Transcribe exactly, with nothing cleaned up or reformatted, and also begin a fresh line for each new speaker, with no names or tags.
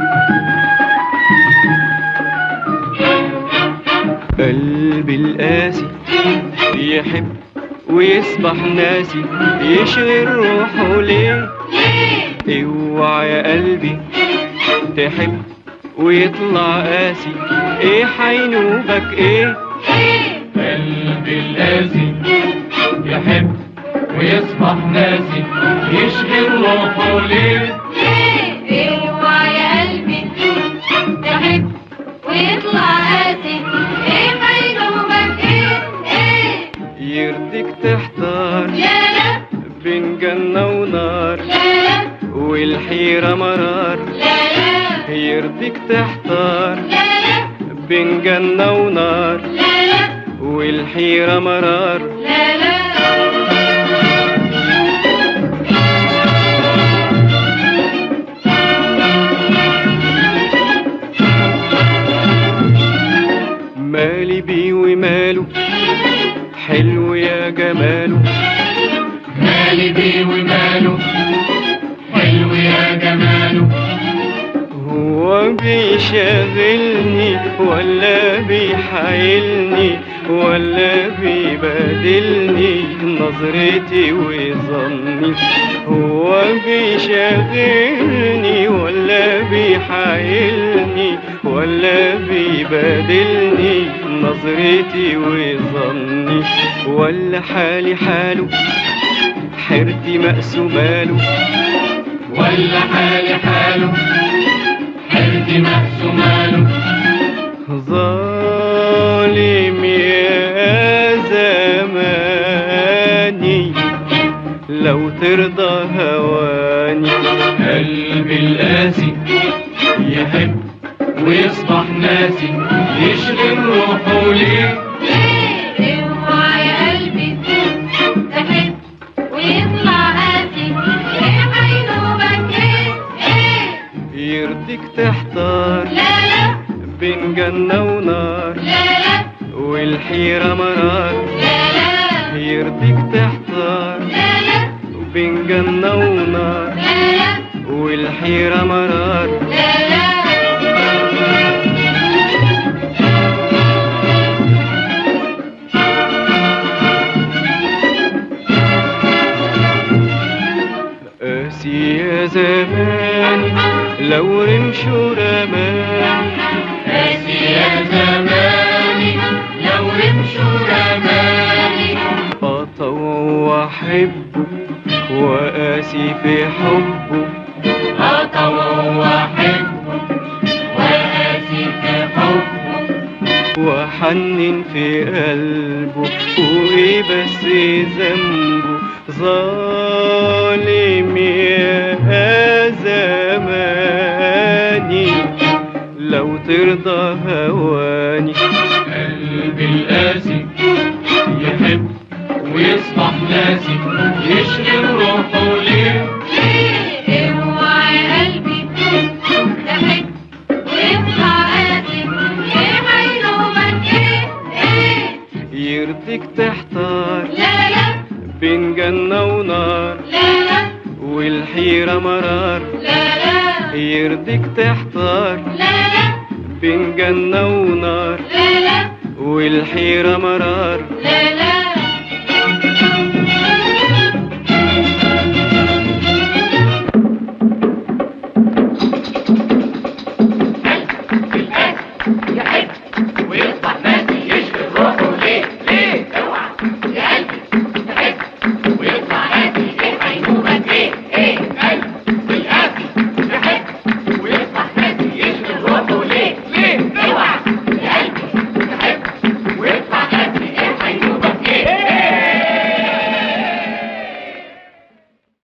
قلبي القاسي يحب ويصبح ناسي، يشغل روحه ليه؟ اوعى يا قلبي تحب ويطلع قاسي، ايه حينوبك ايه؟
قلبي القاسي يحب ويصبح ناسي، يشغل روحه ليه؟
اوعى يا قلبي تحب ويطلع قاسي، ايه حينوبك ايه؟ ايه
يرضيك تحتار
لا لا
بين جنة ونار،
لا لا
والحيرة مرار.
لا لا
يرضيك تحتار
لا لا
بين جنة ونار،
لا لا
والحيرة مرار.
لا لا
مالي بيه وماله حلو يا جماله،
مالي بيه وماله حلو يا جماله.
هو بيشغلني ولا بيحايلني ولا بيبادلني نظرتي وظني؟ هو بيشغلني ولا بيحايلني ولا بيبادلني نظرتي وظني؟ ولا حالي حاله حيرتي مقسوماله،
ولا حالي حاله حيرتي مقسوماله.
ظالم يا زماني لو ترضى هواني.
قلبي القاسي يحب ويصبح ناسي، يشغل روحه ليه؟
اوعى يا قلبي تحب ويطلع قاسي، ايه حينوبك ايه؟ ايه
يرضيك تحتار
لا لا
بين جنة ونار،
لا لا
والحيرة مرار.
لا لا
يرضيك تحتار
لا لا
بين جنة ونار،
لا لا
والحيرة مرار.
لا لا
قاسي يا زماني لو رمشوا رماني،
قاسي يا زماني لو رمشوا رماني.
أطوع وأحبه وقاسي في حبه،
أطوع وأحبه وقاسي في حبه.
وحنن في قلبه وإيه بس ذنبه؟ ظالم يا زماني لو ترضى هواني.
قلبي القاسي يحب ويصبح ناسي، يشغل روحه ليه؟
اوعى يا قلبي تحب ويطلع قاسي، ايه حينوبك ايه؟ ايه
يرضيك تحتار
لا لا
بين جنة ونار،
لا لا
والحيرة مرار.
لا لا
يرضيك تحتار
لا لا
بين جنة ونار،
لا لا
والحيرة مرار.
لا لا